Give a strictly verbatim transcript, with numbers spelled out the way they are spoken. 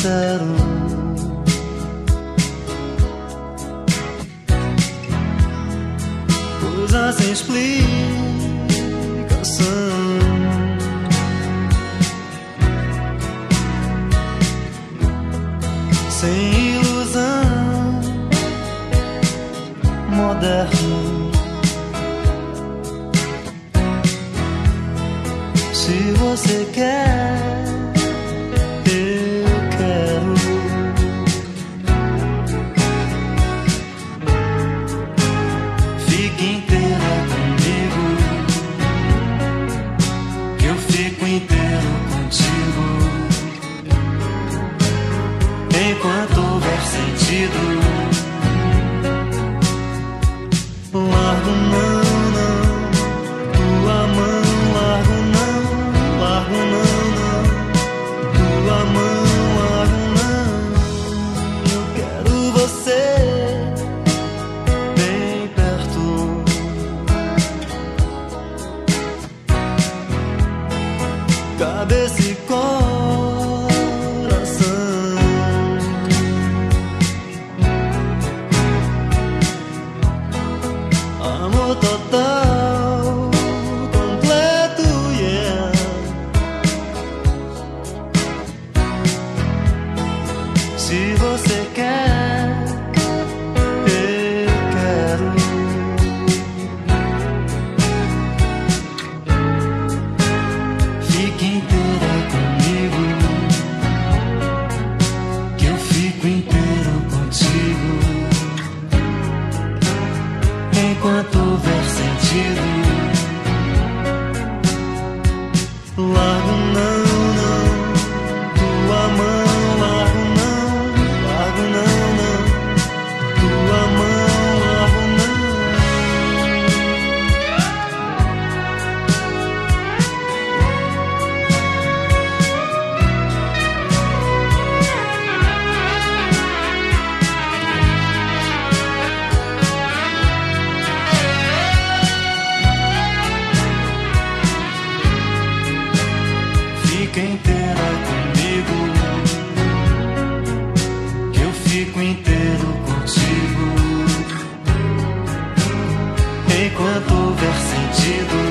sincero. Coisa sem explicação, sem ilusão, moderno. Se você quer, eu quero. Fique inteira comigo, que eu fico inteiro contigo. Enquanto houver sentido, largo não, não, tua mão, largo não, largo não, não, tua mão, largo não. Eu quero você bem perto, cabeça e coração. Amor total, completo, yeah. Se você quer, eu quero. Fique inteira comigo, que eu fico inteiro contigo. Enquanto houver sentido, largo não, não, tua mão, largo não, largo não, não, tua mão, largo não. Fica inteira comigo, que eu fico inteiro contigo. Enquanto houver sentido,